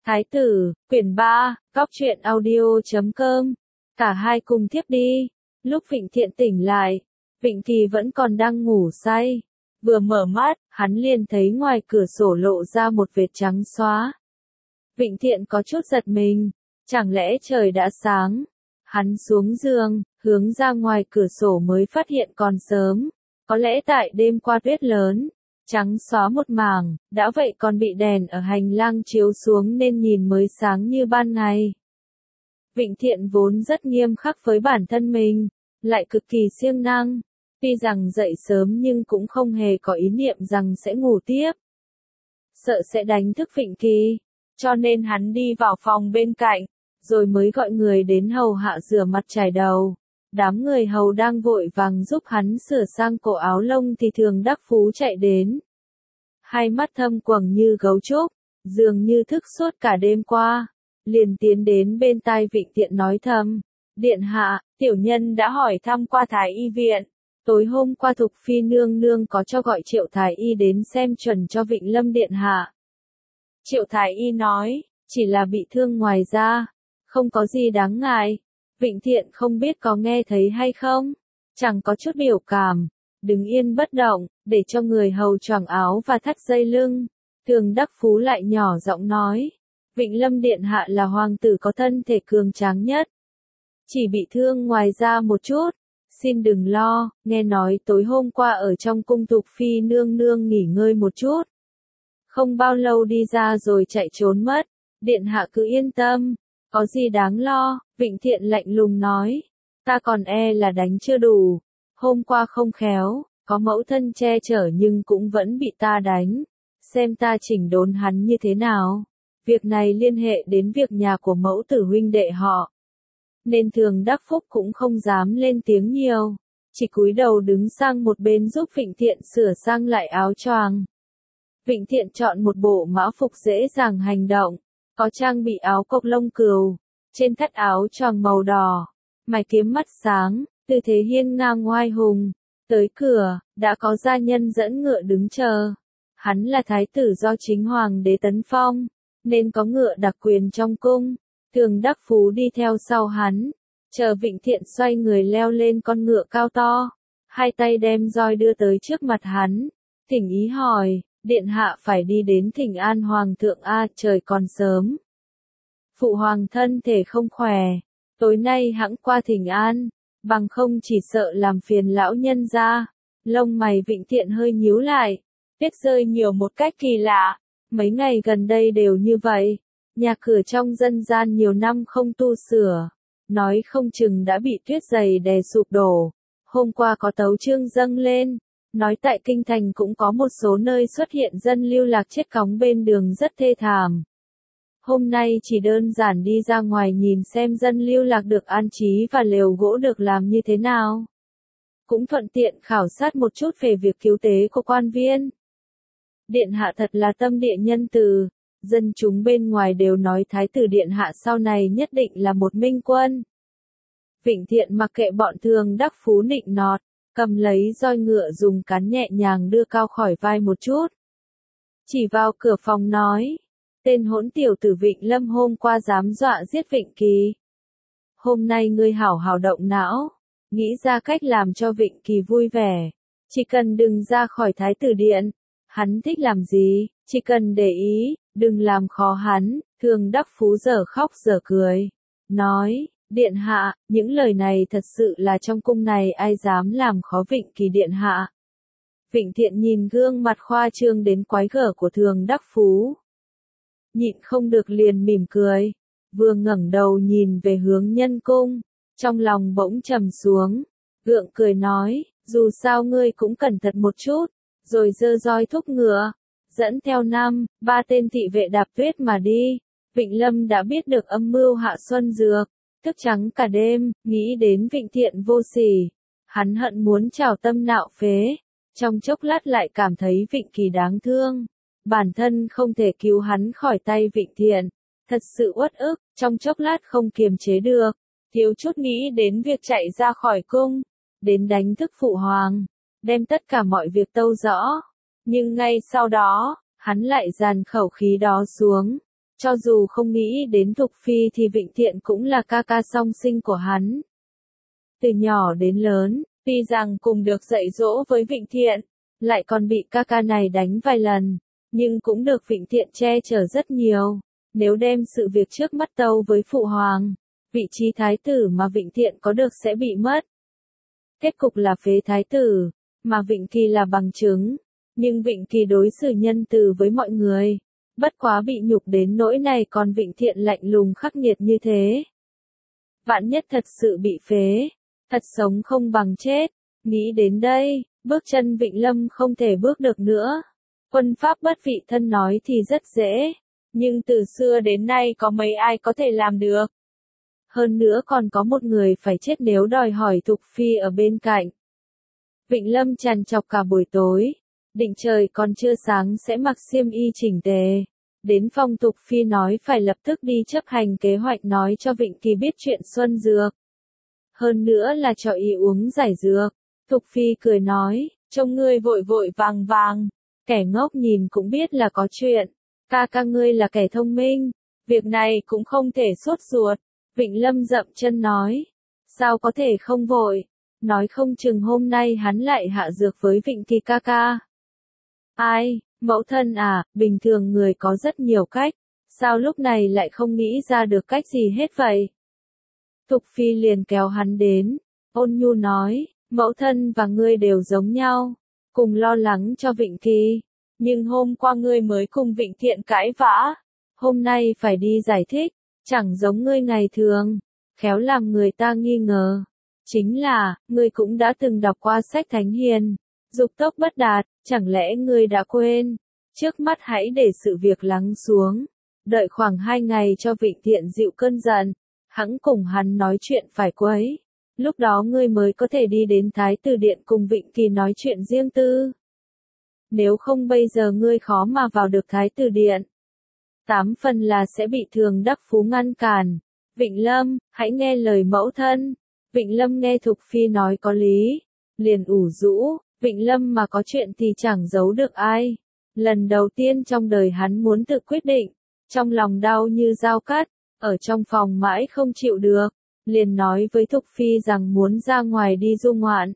Thái tử, quyển 3, góc truyện audio.com. Cả hai cùng thiếp đi. Lúc Vịnh Thiện tỉnh lại, Vịnh Kỳ vẫn còn đang ngủ say. Vừa mở mắt, hắn liền thấy ngoài cửa sổ lộ ra một vệt trắng xóa. Vịnh Thiện có chút giật mình, chẳng lẽ trời đã sáng? Hắn xuống giường, hướng ra ngoài cửa sổ mới phát hiện còn sớm. Có lẽ tại đêm qua tuyết lớn, trắng xóa một mảng, đã vậy còn bị đèn ở hành lang chiếu xuống nên nhìn mới sáng như ban ngày. Vịnh Thiện vốn rất nghiêm khắc với bản thân mình, lại cực kỳ siêng năng. Tuy rằng dậy sớm nhưng cũng không hề có ý niệm rằng sẽ ngủ tiếp. Sợ sẽ đánh thức Vịnh Kỳ, cho nên hắn đi vào phòng bên cạnh, rồi mới gọi người đến hầu hạ rửa mặt chải đầu. Đám người hầu đang vội vàng giúp hắn sửa sang cổ áo lông thì Thường Đắc Phú chạy đến. Hai mắt thâm quầng như gấu trúc, dường như thức suốt cả đêm qua. Liền tiến đến bên tai Vịnh Thiện nói thầm, điện hạ, tiểu nhân đã hỏi thăm qua Thái y viện. Tối hôm qua Thục Phi nương nương có cho gọi Triệu Thái y đến xem chuẩn cho Vịnh Lâm điện hạ. Triệu Thái y nói, chỉ là bị thương ngoài da, không có gì đáng ngại. Vịnh Thiện không biết có nghe thấy hay không, chẳng có chút biểu cảm, đứng yên bất động, để cho người hầu choàng áo và thắt dây lưng. Thường Đắc Phú lại nhỏ giọng nói, Vịnh Lâm điện hạ là hoàng tử có thân thể cường tráng nhất. Chỉ bị thương ngoài da một chút, xin đừng lo, nghe nói tối hôm qua ở trong cung Thục Phi nương nương nghỉ ngơi một chút. Không bao lâu đi ra rồi chạy trốn mất, điện hạ cứ yên tâm, có gì đáng lo. Vịnh Thiện lạnh lùng nói, ta còn là đánh chưa đủ, hôm qua không khéo, có mẫu thân che chở nhưng cũng vẫn bị ta đánh, xem ta chỉnh đốn hắn như thế nào. Việc này liên hệ đến việc nhà của mẫu tử huynh đệ họ, nên Thường Đắc Phúc cũng không dám lên tiếng nhiều, chỉ cúi đầu đứng sang một bên giúp Vịnh Thiện sửa sang lại áo choàng. Vịnh Thiện chọn một bộ mão phục dễ dàng hành động, có trang bị áo cộc lông cừu, trên thắt áo choàng màu đỏ, mày kiếm mắt sáng, tư thế hiên ngang oai hùng. Tới cửa, đã có gia nhân dẫn ngựa đứng chờ. Hắn là thái tử do chính hoàng đế tấn phong, nên có ngựa đặc quyền trong cung. Thường Đắc Phú đi theo sau hắn, chờ Vịnh Thiện xoay người leo lên con ngựa cao to, hai tay đem roi đưa tới trước mặt hắn, thỉnh ý hỏi, điện hạ phải đi đến thỉnh an hoàng thượng trời còn sớm. Phụ hoàng thân thể không khỏe, tối nay hẵng qua thỉnh an, bằng không chỉ sợ làm phiền lão nhân gia. Lông mày Vịnh Thiện hơi nhíu lại, tuyết rơi nhiều một cách kỳ lạ, mấy ngày gần đây đều như vậy. Nhà cửa trong dân gian nhiều năm không tu sửa, nói không chừng đã bị tuyết dày đè sụp đổ. Hôm qua có tấu chương dâng lên, nói tại kinh thành cũng có một số nơi xuất hiện dân lưu lạc chết cóng bên đường rất thê thảm. Hôm nay chỉ đơn giản đi ra ngoài nhìn xem dân lưu lạc được an trí và lều gỗ được làm như thế nào. Cũng thuận tiện khảo sát một chút về việc cứu tế của quan viên. Điện hạ thật là tâm địa nhân từ. Dân chúng bên ngoài đều nói Thái tử điện hạ sau này nhất định là một minh quân. Vịnh Thiện mặc kệ bọn Thường Đắc Phú nịnh nọt, cầm lấy roi ngựa dùng cán nhẹ nhàng đưa cao khỏi vai một chút. Chỉ vào cửa phòng nói, tên hỗn tiểu tử Vịnh Lâm hôm qua dám dọa giết Vịnh Kỳ. Hôm nay ngươi hảo hảo động não, nghĩ ra cách làm cho Vịnh Kỳ vui vẻ. Chỉ cần đừng ra khỏi Thái tử điện, hắn thích làm gì, chỉ cần để ý, đừng làm khó hắn. Thường Đắc Phú dở khóc dở cười, nói, điện hạ, những lời này thật sự là trong cung này ai dám làm khó Vịnh Kỳ điện hạ. Vịnh Thiện nhìn gương mặt khoa trương đến quái gở của Thường Đắc Phú, nhịn không được liền mỉm cười, vừa ngẩng đầu nhìn về hướng nhân cung, trong lòng bỗng trầm xuống, gượng cười nói, dù sao ngươi cũng cẩn thận một chút, rồi giơ roi thúc ngựa, dẫn theo 3 tên thị vệ đạp tuyết mà đi. Vịnh Lâm đã biết được âm mưu hạ xuân dược, thức trắng cả đêm, nghĩ đến Vịnh Thiện vô sỉ, hắn hận muốn trào tâm nạo phế, trong chốc lát lại cảm thấy Vịnh Kỳ đáng thương, bản thân không thể cứu hắn khỏi tay Vịnh Thiện, thật sự uất ức, trong chốc lát không kiềm chế được, thiếu chút nghĩ đến việc chạy ra khỏi cung, đến đánh thức phụ hoàng, đem tất cả mọi việc tâu rõ, nhưng ngay sau đó, hắn lại dàn khẩu khí đó xuống, Cho dù không nghĩ đến Thục Phi thì Vịnh Thiện cũng là ca ca song sinh của hắn. Từ nhỏ đến lớn, tuy rằng cùng được dạy dỗ với Vịnh Thiện, lại còn bị ca ca này đánh vài lần, nhưng cũng được Vịnh Thiện che chở rất nhiều. Nếu đem sự việc trước mắt tâu với Phụ Hoàng, vị trí thái tử mà Vịnh Thiện có được sẽ bị mất. Kết cục là phế thái tử, mà Vịnh Kỳ là bằng chứng. Nhưng Vịnh Kỳ đối xử nhân từ với mọi người. Bất quá bị nhục đến nỗi này còn Vịnh Thiện lạnh lùng khắc nghiệt như thế. Vạn nhất thật sự bị phế, thật sống không bằng chết. Nghĩ đến đây, bước chân Vịnh Lâm không thể bước được nữa. Quân pháp bất vị thân nói thì rất dễ, nhưng từ xưa đến nay có mấy ai có thể làm được. Hơn nữa còn có một người phải chết nếu đòi hỏi Thục Phi ở bên cạnh. Vịnh Lâm trằn trọc cả buổi tối, định trời còn chưa sáng sẽ mặc xiêm y chỉnh tề. Đến phòng Thục Phi nói phải lập tức đi chấp hành kế hoạch nói cho Vịnh Kỳ biết chuyện xuân dược. Hơn nữa là cho y uống giải dược. Thục Phi cười nói, trông ngươi vội vội vàng vàng, kẻ ngốc nhìn cũng biết là có chuyện. Ca ca ngươi là kẻ thông minh, việc này cũng không thể sốt ruột. Vịnh Lâm dậm chân nói, sao có thể không vội, nói không chừng hôm nay hắn lại hạ dược với Vịnh Kỳ ca ca. Ai, mẫu thân à, bình thường người có rất nhiều cách, sao lúc này lại không nghĩ ra được cách gì hết vậy? Thục Phi liền kéo hắn đến, ôn nhu nói, mẫu thân và ngươi đều giống nhau, cùng lo lắng cho Vịnh Kỳ, nhưng hôm qua ngươi mới cùng Vịnh Thiện cãi vã, hôm nay phải đi giải thích, chẳng giống ngươi ngày thường, khéo làm người ta nghi ngờ. Chính là, ngươi cũng đã từng đọc qua sách Thánh Hiền, dục tốc bất đạt, chẳng lẽ ngươi đã quên? Trước mắt hãy để sự việc lắng xuống, đợi khoảng 2 ngày cho Vịnh Thiện dịu cơn giận, hẵng cùng hắn nói chuyện phải quấy. Lúc đó ngươi mới có thể đi đến Thái Tử Điện cùng Vịnh Kỳ nói chuyện riêng tư. Nếu không bây giờ ngươi khó mà vào được Thái Tử Điện. 8 phần là sẽ bị Thường Đắc Phú ngăn cản. Vịnh Lâm, hãy nghe lời mẫu thân. Vịnh Lâm nghe Thục Phi nói có lý, liền ủ rũ, Vịnh Lâm mà có chuyện thì chẳng giấu được ai. Lần đầu tiên trong đời hắn muốn tự quyết định, trong lòng đau như dao cắt, ở trong phòng mãi không chịu được, liền nói với Thục Phi rằng muốn ra ngoài đi du ngoạn.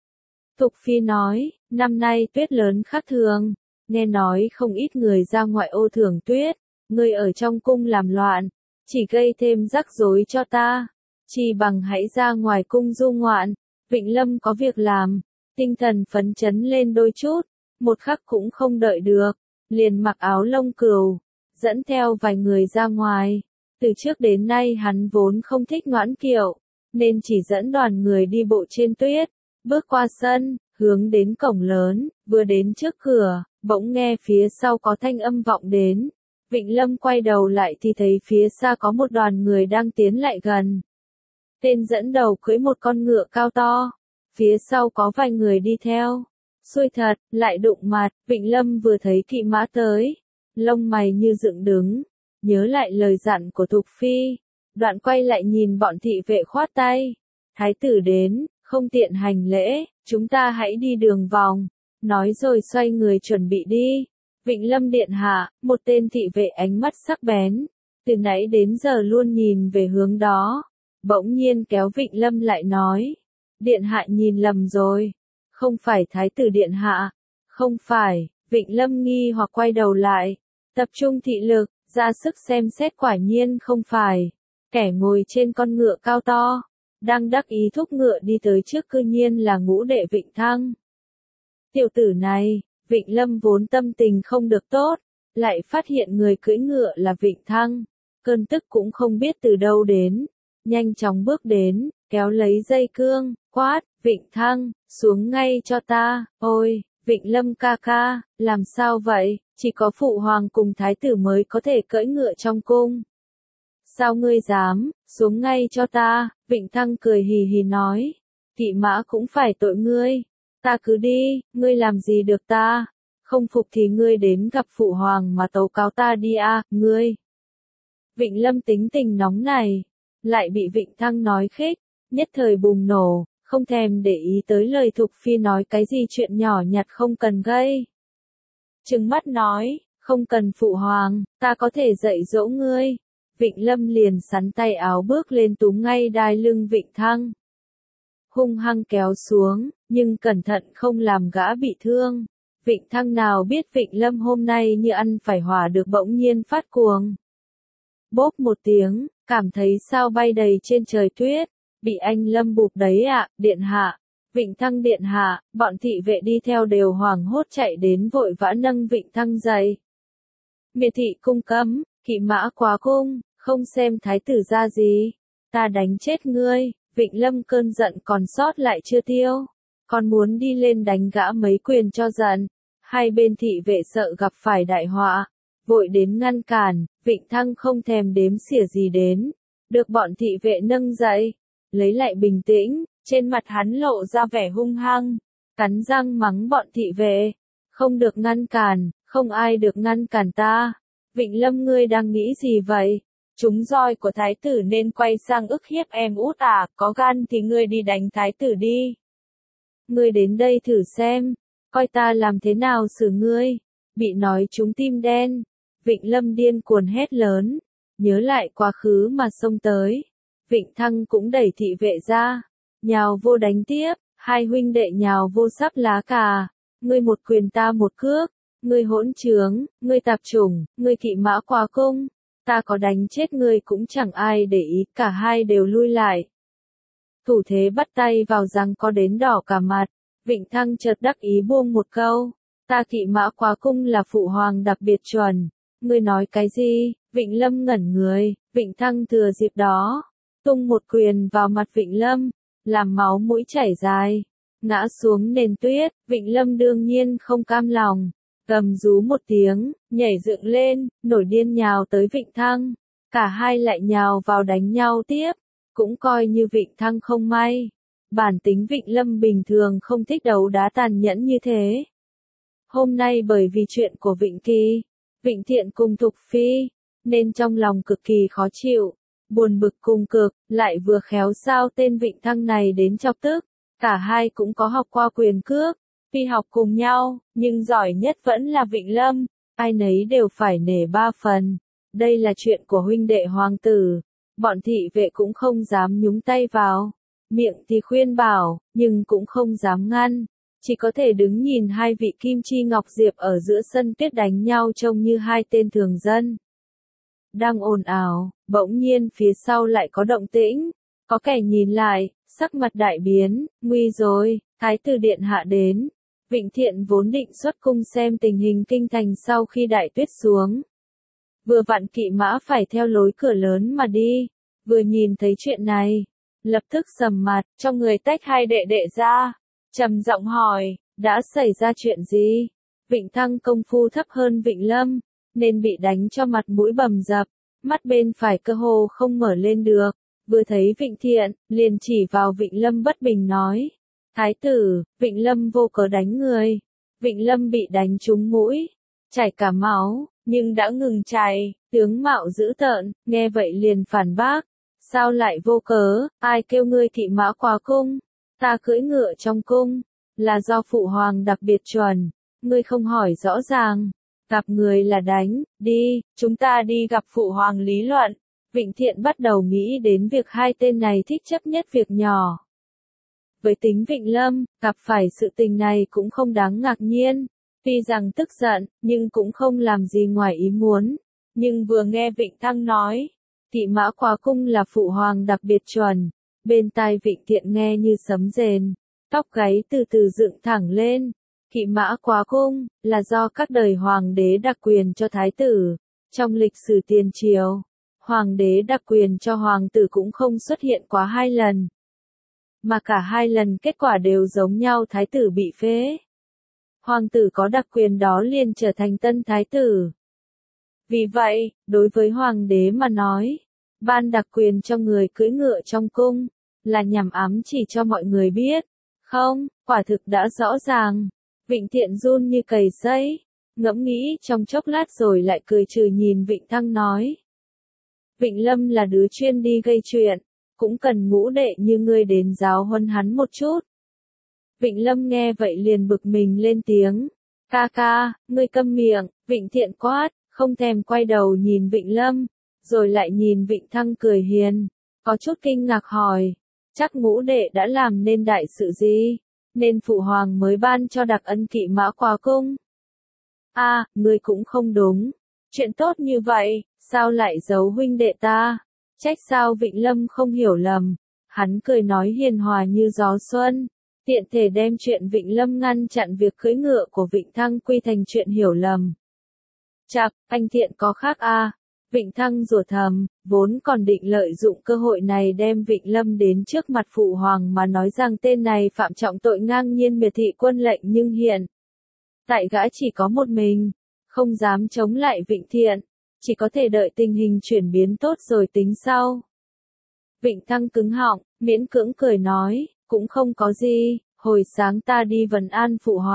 Thục Phi nói, năm nay tuyết lớn khác thường, nghe nói không ít người ra ngoại ô thưởng tuyết, người ở trong cung làm loạn, chỉ gây thêm rắc rối cho ta. Chỉ bằng hãy ra ngoài cung du ngoạn, Vịnh Lâm có việc làm, tinh thần phấn chấn lên đôi chút, một khắc cũng không đợi được, liền mặc áo lông cừu, dẫn theo vài người ra ngoài. Từ trước đến nay hắn vốn không thích ngoãn kiệu, nên chỉ dẫn đoàn người đi bộ trên tuyết, bước qua sân, hướng đến cổng lớn, vừa đến trước cửa, bỗng nghe phía sau có thanh âm vọng đến. Vịnh Lâm quay đầu lại thì thấy phía xa có một đoàn người đang tiến lại gần. Tên dẫn đầu cưỡi một con ngựa cao to, phía sau có vài người đi theo. Xui thật, lại đụng mặt, Vịnh Lâm vừa thấy kỵ mã tới, lông mày như dựng đứng, nhớ lại lời dặn của Thục Phi, đoạn quay lại nhìn bọn thị vệ khoát tay. Thái tử đến, không tiện hành lễ, chúng ta hãy đi đường vòng, nói rồi xoay người chuẩn bị đi. Vịnh Lâm điện hạ, một tên thị vệ ánh mắt sắc bén, từ nãy đến giờ luôn nhìn về hướng đó, bỗng nhiên kéo Vịnh Lâm lại nói, điện hạ nhìn lầm rồi, không phải thái tử điện hạ, không phải. Vịnh Lâm nghi hoặc quay đầu lại, tập trung thị lực, ra sức xem xét, quả nhiên không phải. Kẻ ngồi trên con ngựa cao to, đang đắc ý thúc ngựa đi tới trước cư nhiên là ngũ đệ Vịnh Thăng. Tiểu tử này, Vịnh Lâm vốn tâm tình không được tốt, lại phát hiện người cưỡi ngựa là Vịnh Thăng, cơn tức cũng không biết từ đâu đến, nhanh chóng bước đến, kéo lấy dây cương, quát, Vịnh Thăng, xuống ngay cho ta. Ôi, Vịnh Lâm ca ca, làm sao vậy, chỉ có phụ hoàng cùng thái tử mới có thể cưỡi ngựa trong cung. Sao ngươi dám, xuống ngay cho ta. Vịnh Thăng cười hì hì nói, kỵ mã cũng phải tội ngươi, ta cứ đi, ngươi làm gì được ta, không phục thì ngươi đến gặp phụ hoàng mà tấu cáo ta đi a, ngươi. Vịnh Lâm tính tình nóng này, lại bị Vịnh Thăng nói khích, nhất thời bùng nổ, không thèm để ý tới lời Thục Phi nói cái gì chuyện nhỏ nhặt không cần gây. Trừng mắt nói, Không cần phụ hoàng, ta có thể dạy dỗ ngươi. Vịnh Lâm liền sắn tay áo bước lên túm ngay đai lưng Vịnh Thăng. Hung hăng kéo xuống, nhưng cẩn thận không làm gã bị thương. Vịnh Thăng nào biết Vịnh Lâm hôm nay như ăn phải hỏa được bỗng nhiên phát cuồng. Bốp một tiếng, cảm thấy sao bay đầy trên trời tuyết, bị anh Lâm bụp đấy ạ, điện hạ. Vịnh Thăng điện hạ, bọn thị vệ đi theo đều hoảng hốt chạy đến vội vã nâng Vịnh Thăng dậy. Miệt thị cung cấm, kỵ mã quá cung, không xem thái tử ra gì. Ta đánh chết ngươi, Vịnh Lâm cơn giận còn sót lại chưa tiêu. Còn muốn đi lên đánh gã mấy quyền cho giận. Hai bên thị vệ sợ gặp phải đại họa. Vội đến ngăn cản, Vịnh Thăng không thèm đếm xỉa gì đến. Được bọn thị vệ nâng dậy. Lấy lại bình tĩnh, trên mặt hắn lộ ra vẻ hung hăng. Cắn răng mắng bọn thị vệ. Không được ngăn cản, không ai được ngăn cản ta. Vịnh Lâm ngươi đang nghĩ gì vậy? Chúng roi của thái tử nên quay sang ức hiếp em út à, có gan thì ngươi đi đánh thái tử đi. Ngươi đến đây thử xem, coi ta làm thế nào xử ngươi. Bị nói trúng tim đen, Vịnh Lâm điên cuồng hét lớn, nhớ lại quá khứ mà xông tới. Vịnh Thăng cũng đẩy thị vệ ra, nhào vô đánh tiếp, hai huynh đệ nhào vô sắp lá cà. Ngươi một quyền ta một cước, ngươi hỗn trướng, ngươi tạp chủng, ngươi kỵ mã quá cung. Ta có đánh chết ngươi cũng chẳng ai để ý, cả hai đều lui lại. Thủ thế bắt tay vào rằng có đến đỏ cả mặt, Vịnh Thăng chợt đắc ý buông một câu. Ta kỵ mã quá cung là phụ hoàng đặc biệt chuẩn. Ngươi nói cái gì? Vịnh Lâm ngẩn người, Vịnh Thăng thừa dịp đó. Tung một quyền vào mặt Vịnh Lâm, làm máu mũi chảy dài. Ngã xuống nền tuyết, Vịnh Lâm đương nhiên không cam lòng. Gầm rú một tiếng, nhảy dựng lên, nổi điên nhào tới Vịnh Thăng. Cả hai lại nhào vào đánh nhau tiếp, cũng coi như Vịnh Thăng không may. Bản tính Vịnh Lâm bình thường không thích đấu đá tàn nhẫn như thế. Hôm nay bởi vì chuyện của Vịnh Kỳ, Vịnh Thiện cùng Thục Phi, nên trong lòng cực kỳ khó chịu, buồn bực cùng cực, lại vừa khéo sao tên Vịnh Thăng này đến chọc tức. Cả hai cũng có học qua quyền cước. Tuy học cùng nhau, nhưng giỏi nhất vẫn là Vịnh Lâm, ai nấy đều phải nể ba phần. Đây là chuyện của huynh đệ hoàng tử, bọn thị vệ cũng không dám nhúng tay vào. Miệng thì khuyên bảo, nhưng cũng không dám ngăn, chỉ có thể đứng nhìn hai vị Kim Chi Ngọc Diệp ở giữa sân tuyết đánh nhau trông như hai tên thường dân. Đang ồn ào, bỗng nhiên phía sau lại có động tĩnh, có kẻ nhìn lại, sắc mặt đại biến, nguy rồi, thái tử điện hạ đến. Vịnh Thiện vốn định xuất cung xem tình hình kinh thành sau khi đại tuyết xuống. Vừa vặn kỵ mã phải theo lối cửa lớn mà đi, vừa nhìn thấy chuyện này, lập tức sầm mặt, trong người tách hai đệ đệ ra, trầm giọng hỏi, đã xảy ra chuyện gì? Vịnh Thăng công phu thấp hơn Vịnh Lâm, nên bị đánh cho mặt mũi bầm dập, mắt bên phải cơ hồ không mở lên được, vừa thấy Vịnh Thiện, liền chỉ vào Vịnh Lâm bất bình nói. Thái tử, Vịnh Lâm vô cớ đánh người. Vịnh Lâm bị đánh trúng mũi, chảy cả máu, nhưng đã ngừng chảy, tướng mạo dữ tợn, nghe vậy liền phản bác. Sao lại vô cớ, ai kêu ngươi kỵ mã quá cung? Ta cưỡi ngựa trong cung, là do phụ hoàng đặc biệt chuẩn, ngươi không hỏi rõ ràng. Gặp người là đánh, đi, chúng ta đi gặp phụ hoàng lý luận. Vịnh Thiện bắt đầu nghĩ đến việc hai tên này thích chấp nhất việc nhỏ. Với tính Vịnh Lâm, gặp phải sự tình này cũng không đáng ngạc nhiên. Tuy rằng tức giận, nhưng cũng không làm gì ngoài ý muốn. Nhưng vừa nghe Vịnh Thăng nói, kỵ mã quá cung là phụ hoàng đặc biệt chuẩn. Bên tai Vịnh Thiện nghe như sấm rền, tóc gáy từ từ dựng thẳng lên. Kỵ mã quá cung, là do các đời hoàng đế đặc quyền cho thái tử. Trong lịch sử tiền triều, hoàng đế đặc quyền cho hoàng tử cũng không xuất hiện quá 2 lần. Mà cả 2 lần kết quả đều giống nhau, thái tử bị phế. Hoàng tử có đặc quyền đó liền trở thành tân thái tử. Vì vậy, đối với hoàng đế mà nói, ban đặc quyền cho người cưỡi ngựa trong cung, là nhằm ám chỉ cho mọi người biết. Không, quả thực đã rõ ràng. Vịnh Thiện run như cầy sấy, ngẫm nghĩ trong chốc lát rồi lại cười trừ nhìn Vịnh Thăng nói. Vịnh Lâm là đứa chuyên đi gây chuyện, cũng cần ngũ đệ như ngươi đến giáo huấn hắn một chút. Vịnh Lâm nghe vậy liền bực mình lên tiếng. Ca ca, ngươi câm miệng, Vịnh Thiện quát, không thèm quay đầu nhìn Vịnh Lâm, rồi lại nhìn Vịnh Thăng cười hiền, có chút kinh ngạc hỏi, chắc ngũ đệ đã làm nên đại sự gì, nên phụ hoàng mới ban cho đặc ân kỵ mã qua cung. Ngươi cũng không đúng, chuyện tốt như vậy, sao lại giấu huynh đệ ta, trách sao Vịnh Lâm không hiểu lầm, hắn cười nói hiền hòa như gió xuân, tiện thể đem chuyện Vịnh Lâm ngăn chặn việc cưỡi ngựa của Vịnh Thăng quy thành chuyện hiểu lầm. Chạc, anh Thiện có khác Vịnh Thăng rủa thầm, vốn còn định lợi dụng cơ hội này đem Vịnh Lâm đến trước mặt phụ hoàng mà nói rằng tên này phạm trọng tội ngang nhiên miệt thị quân lệnh, nhưng hiện tại gã chỉ có một mình, không dám chống lại Vịnh Thiện, chỉ có thể đợi tình hình chuyển biến tốt rồi tính sau. Vịnh Thăng cứng họng, miễn cưỡng cười nói, cũng không có gì, hồi sáng ta đi vấn an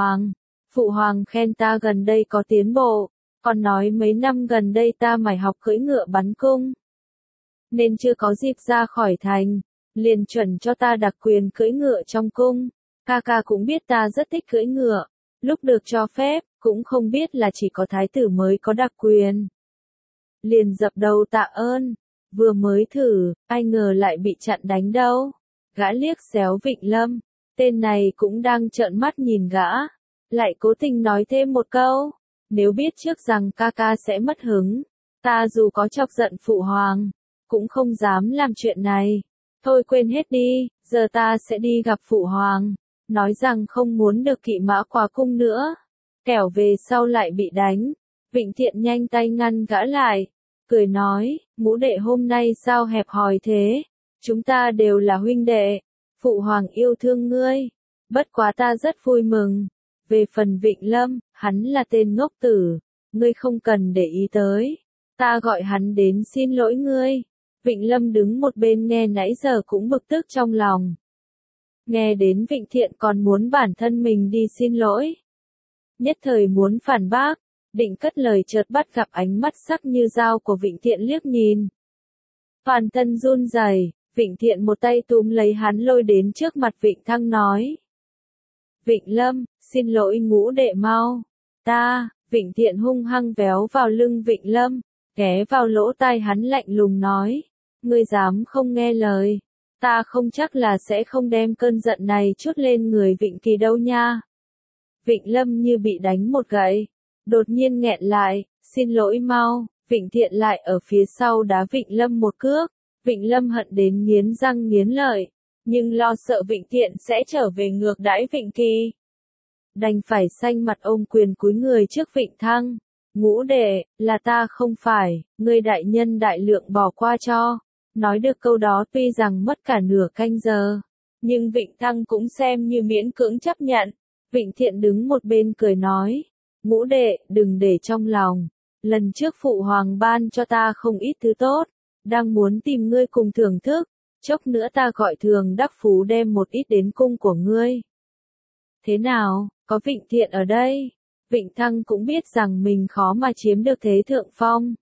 phụ hoàng khen ta gần đây có tiến bộ, còn nói mấy năm gần đây ta mải học cưỡi ngựa bắn cung, nên chưa có dịp ra khỏi thành, liền chuẩn cho ta đặc quyền cưỡi ngựa trong cung, ca ca cũng biết ta rất thích cưỡi ngựa, lúc được cho phép, cũng không biết là chỉ có thái tử mới có đặc quyền. Liền dập đầu tạ ơn, vừa mới thử, ai ngờ lại bị chặn đánh đâu. Gã liếc xéo Vịnh Lâm, tên này cũng đang trợn mắt nhìn gã, lại cố tình nói thêm một câu, nếu biết trước rằng ca ca sẽ mất hứng, ta dù có chọc giận phụ hoàng, cũng không dám làm chuyện này. Thôi quên hết đi, giờ ta sẽ đi gặp phụ hoàng, nói rằng không muốn được kỵ mã qua cung nữa, kẻo về sau lại bị đánh. Vịnh Thiện nhanh tay ngăn gã lại, cười nói, ngũ đệ hôm nay sao hẹp hòi thế, chúng ta đều là huynh đệ, phụ hoàng yêu thương ngươi, bất quá ta rất vui mừng. Về phần Vịnh Lâm, hắn là tên ngốc tử, ngươi không cần để ý tới, ta gọi hắn đến xin lỗi ngươi. Vịnh Lâm đứng một bên nghe nãy giờ cũng bực tức trong lòng. Nghe đến Vịnh Thiện còn muốn bản thân mình đi xin lỗi. Nhất thời muốn phản bác, định cất lời chợt bắt gặp ánh mắt sắc như dao của Vịnh Thiện liếc nhìn. Toàn thân run rẩy, Vịnh Thiện một tay túm lấy hắn lôi đến trước mặt Vịnh Thăng nói. Vịnh Lâm, xin lỗi ngũ đệ mau. Vịnh Thiện hung hăng véo vào lưng Vịnh Lâm, ghé vào lỗ tai hắn lạnh lùng nói. Ngươi dám không nghe lời, ta không chắc là sẽ không đem cơn giận này chút lên người Vịnh Kỳ đâu nha. Vịnh Lâm như bị đánh một gậy, đột nhiên nghẹn lại, xin lỗi mau. Vịnh Thiện lại ở phía sau đá Vịnh Lâm một cước, Vịnh Lâm hận đến nghiến răng nghiến lợi, nhưng lo sợ Vịnh Thiện sẽ trở về ngược đãi Vịnh Kỳ, đành phải xanh mặt ôm quyền cúi người trước Vịnh Thăng. Ngũ đệ, là ta không phải, ngươi đại nhân đại lượng bỏ qua cho. Nói được câu đó tuy rằng mất cả nửa canh giờ, nhưng Vịnh Thăng cũng xem như miễn cưỡng chấp nhận. Vịnh Thiện đứng một bên cười nói, ngũ đệ, đừng để trong lòng, lần trước phụ hoàng ban cho ta không ít thứ tốt, đang muốn tìm ngươi cùng thưởng thức, chốc nữa ta gọi Thường Đắc Phú đem một ít đến cung của ngươi. Thế nào, có Vịnh Thiện ở đây, Vịnh Thăng cũng biết rằng mình khó mà chiếm được thế thượng phong.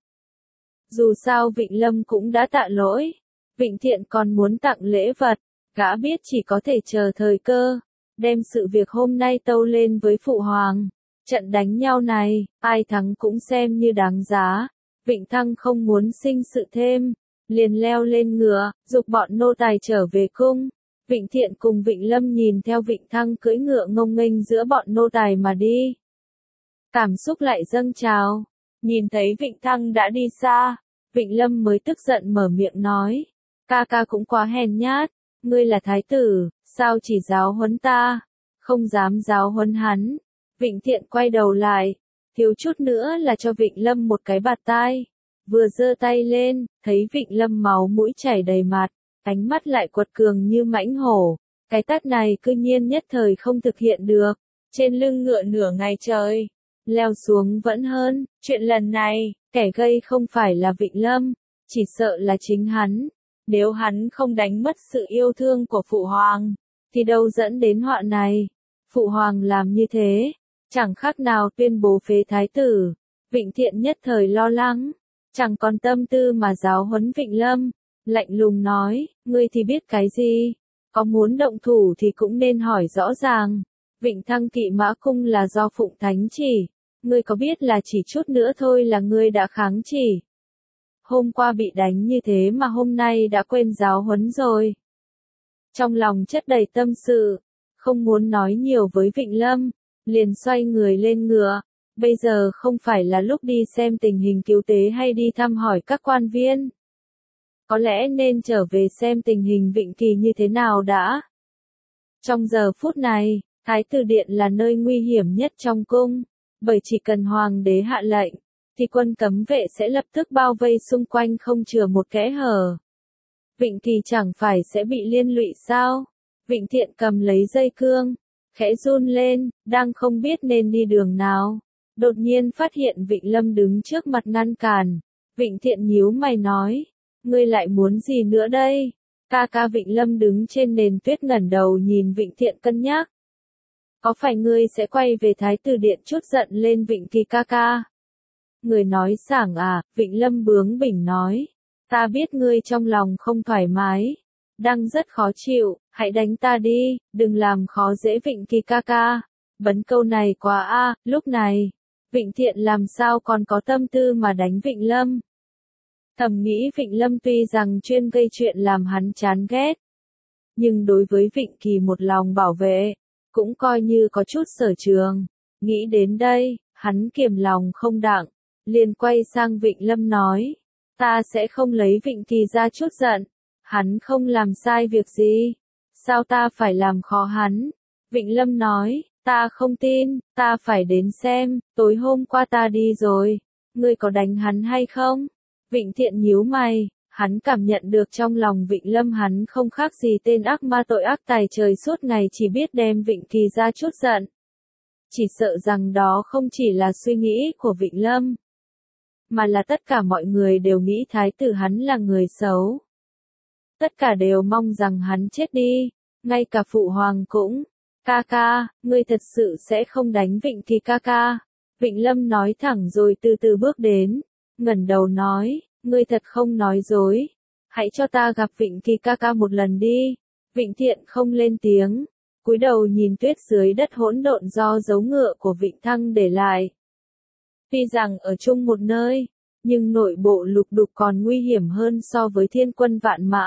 Dù sao Vịnh Lâm cũng đã tạ lỗi, Vịnh Thiện còn muốn tặng lễ vật, gã biết chỉ có thể chờ thời cơ, đem sự việc hôm nay tâu lên với phụ hoàng. Trận đánh nhau này, ai thắng cũng xem như đáng giá. Vịnh Thăng không muốn sinh sự thêm, liền leo lên ngựa, giục bọn nô tài trở về cung. Vịnh Thiện cùng Vịnh Lâm nhìn theo Vịnh Thăng cưỡi ngựa ngông nghênh giữa bọn nô tài mà đi. Cảm xúc lại dâng trào, nhìn thấy Vịnh Thăng đã đi xa, Vịnh Lâm mới tức giận mở miệng nói, ca ca cũng quá hèn nhát, ngươi là thái tử, sao chỉ giáo huấn ta, không dám giáo huấn hắn. Vịnh Thiện quay đầu lại, thiếu chút nữa là cho Vịnh Lâm một cái bạt tai, vừa giơ tay lên, thấy Vịnh Lâm máu mũi chảy đầy mặt, ánh mắt lại quật cường như mãnh hổ, cái tát này cư nhiên nhất thời không thực hiện được, trên lưng ngựa nửa ngày trời, leo xuống vẫn hơn. Chuyện lần này, kẻ gây không phải là Vịnh Lâm, chỉ sợ là chính hắn, nếu hắn không đánh mất sự yêu thương của phụ hoàng, thì đâu dẫn đến họa này. Phụ hoàng làm như thế, chẳng khác nào tuyên bố phế thái tử. Vịnh Thiện nhất thời lo lắng, chẳng còn tâm tư mà giáo huấn Vịnh Lâm, lạnh lùng nói, ngươi thì biết cái gì, có muốn động thủ thì cũng nên hỏi rõ ràng. Vịnh Thăng kỵ mã cung là do Phụng Thánh chỉ, Ngươi có biết là chỉ chút nữa thôi là ngươi đã kháng chỉ. Hôm qua bị đánh như thế mà hôm nay đã quên giáo huấn rồi. Trong lòng chất đầy tâm sự, không muốn nói nhiều với Vịnh Lâm, liền xoay người lên ngựa. Bây giờ không phải là lúc đi xem tình hình cứu tế hay đi thăm hỏi các quan viên. Có lẽ nên trở về xem tình hình Vịnh Kỳ như thế nào đã. Trong giờ phút này, Thái tử điện là nơi nguy hiểm nhất trong cung, bởi chỉ cần hoàng đế hạ lệnh, thì quân cấm vệ sẽ lập tức bao vây xung quanh không chừa một kẽ hở. Vịnh Kỳ chẳng phải sẽ bị liên lụy sao? Vịnh Thiện cầm lấy dây cương, khẽ run lên, đang không biết nên đi đường nào. Đột nhiên phát hiện Vịnh Lâm đứng trước mặt ngăn cản. Vịnh Thiện nhíu mày nói, ngươi lại muốn gì nữa đây? Ca ca. Vịnh Lâm đứng trên nền tuyết ngẩng đầu nhìn Vịnh Thiện cân nhắc. Có phải ngươi sẽ quay về Thái tử điện chút giận lên Vịnh Kỳ ca ca? Người nói sảng à? Vịnh Lâm bướng bỉnh nói. Ta biết ngươi trong lòng không thoải mái, đang rất khó chịu, hãy đánh ta đi, đừng làm khó dễ Vịnh Kỳ ca ca. Bấn câu này quá a. Lúc này, Vịnh Thiện làm sao còn có tâm tư mà đánh Vịnh Lâm. Thầm nghĩ Vịnh Lâm tuy rằng chuyên gây chuyện làm hắn chán ghét, nhưng đối với Vịnh Kỳ một lòng bảo vệ, cũng coi như có chút sở trường. Nghĩ đến đây, hắn kiềm lòng không đặng, liền quay sang Vịnh Lâm nói, ta sẽ không lấy Vịnh Kỳ ra chút giận, hắn không làm sai việc gì, sao ta phải làm khó hắn? Vịnh Lâm nói, ta không tin, ta phải đến xem, tối hôm qua ta đi rồi, ngươi có đánh hắn hay không? Vịnh Thiện nhíu mày, hắn cảm nhận được trong lòng Vịnh Lâm hắn không khác gì tên ác ma tội ác tày trời suốt ngày chỉ biết đem Vịnh Kỳ ra chút giận. Chỉ sợ rằng đó không chỉ là suy nghĩ của Vịnh Lâm, mà là tất cả mọi người đều nghĩ thái tử hắn là người xấu. Tất cả đều mong rằng hắn chết đi, ngay cả phụ hoàng cũng. Ca ca, ngươi thật sự sẽ không đánh Vịnh Kỳ ca ca. Vịnh Lâm nói thẳng rồi từ từ bước đến, ngẩng đầu nói, ngươi thật không nói dối. Hãy cho ta gặp Vịnh Kỳ ca ca một lần đi. Vịnh Thiện không lên tiếng, cúi đầu nhìn tuyết dưới đất hỗn độn do dấu ngựa của Vịnh Thăng để lại. Tuy rằng ở chung một nơi, nhưng nội bộ lục đục còn nguy hiểm hơn so với thiên quân vạn mã.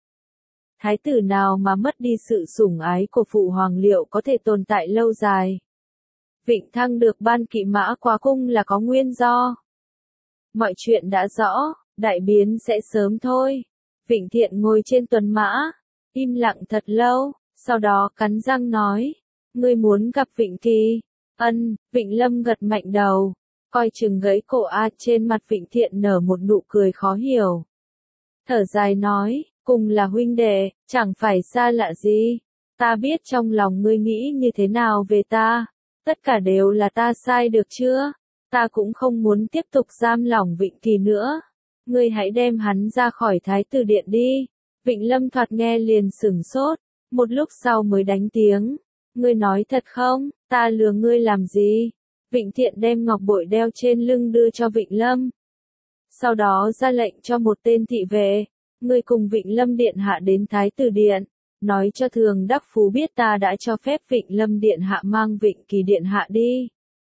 Thái tử nào mà mất đi sự sủng ái của phụ hoàng liệu có thể tồn tại lâu dài. Vịnh Thăng được ban kỵ mã qua cung là có nguyên do. Mọi chuyện đã rõ, đại biến sẽ sớm thôi. Vịnh Thiện ngồi trên tuần mã, im lặng thật lâu, sau đó cắn răng nói, ngươi muốn gặp Vịnh Kỳ? Ân. Vịnh Lâm gật mạnh đầu, coi chừng gãy cổ trên mặt Vịnh Thiện nở một nụ cười khó hiểu. Thở dài nói, cùng là huynh đệ, chẳng phải xa lạ gì. Ta biết trong lòng ngươi nghĩ như thế nào về ta. Tất cả đều là ta sai được chưa? Ta cũng không muốn tiếp tục giam lỏng Vịnh Kỳ nữa. Ngươi hãy đem hắn ra khỏi Thái tử điện đi. Vịnh Lâm thoạt nghe liền sửng sốt, một lúc sau mới đánh tiếng. Ngươi nói thật không? Ta lừa ngươi làm gì? Vịnh Thiện đem ngọc bội đeo trên lưng đưa cho Vịnh Lâm. Sau đó ra lệnh cho một tên thị vệ, ngươi cùng Vịnh Lâm điện hạ đến Thái tử điện, nói cho Thường Đắc Phú biết ta đã cho phép Vịnh Lâm điện hạ mang Vịnh Kỳ điện hạ đi.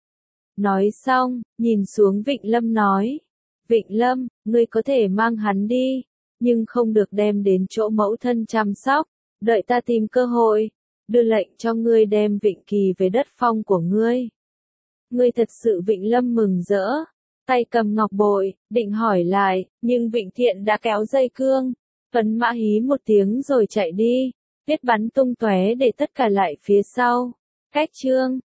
Nói xong, nhìn xuống Vịnh Lâm nói, Vịnh Lâm, ngươi có thể mang hắn đi, nhưng không được đem đến chỗ mẫu thân chăm sóc, đợi ta tìm cơ hội, đưa lệnh cho ngươi đem Vịnh Kỳ về đất phong của ngươi. Ngươi thật sự? Vịnh Lâm mừng rỡ, tay cầm ngọc bội, định hỏi lại, nhưng Vịnh Thiện đã kéo dây cương, tuấn mã hí một tiếng rồi chạy đi, tuyết bắn tung tóe để tất cả lại phía sau. Cách chương